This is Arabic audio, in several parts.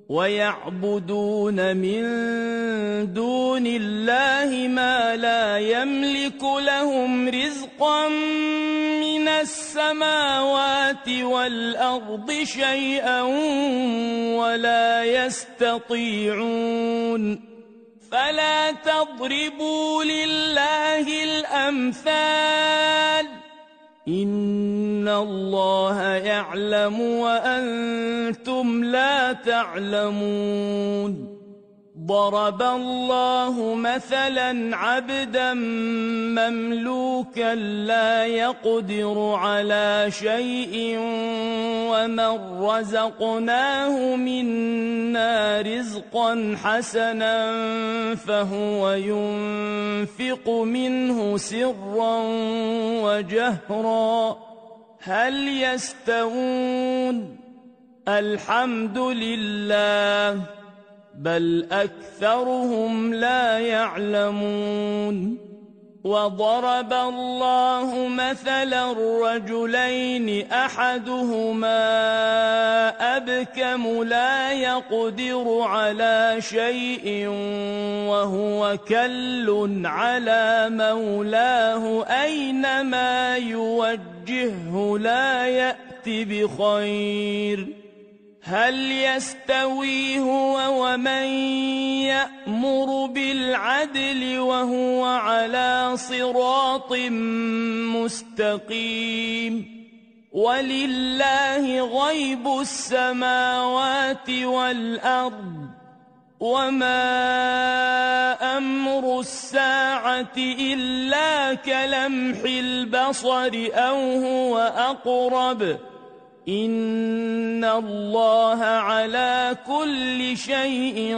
ويعبدون من دون الله ما لا يملك لهم رزقا من السماوات والأرض شيئا ولا يستطيعون فلا تضربوا لله الأمثال إن الله يعلم وأنتم لا تعلمون ضرب الله مثلا عبدا مملوكا لا يقدر على شيء ومن رزقناه منا رزقا حسنا فهو ينفق منه سرا وجهرا هل يستوون الحمد لله بل أكثرهم لا يعلمون وضرب الله مثلا رجلين أحدهما أبكم لا يقدر على شيء وهو كل على مولاه أينما يوجهه لا يأت بخير هل يستوي هو ومن يأمر بالعدل وهو على صراط مستقيم ولله غيب السماوات والأرض وما أمر الساعة إلا كلمح البصر أو هو أقرب إن الله على كل شيء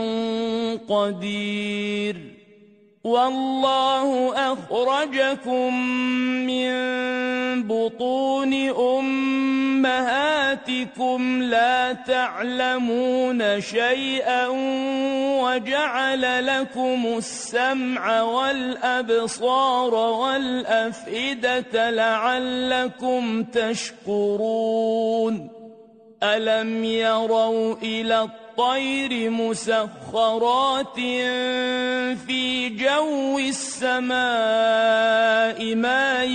قدير والله أخرجكم من بطون أمهاتكم لا تعلمون شيئا وجعل لكم السمع والأبصار والأفئدة لعلكم تشكرون ألم يروا إلى الطير مسخرات في جو السماء ما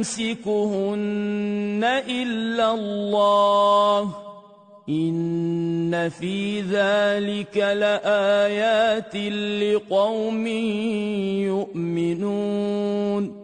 يمسكهن إلا الله إن في ذلك لآيات لقوم يؤمنون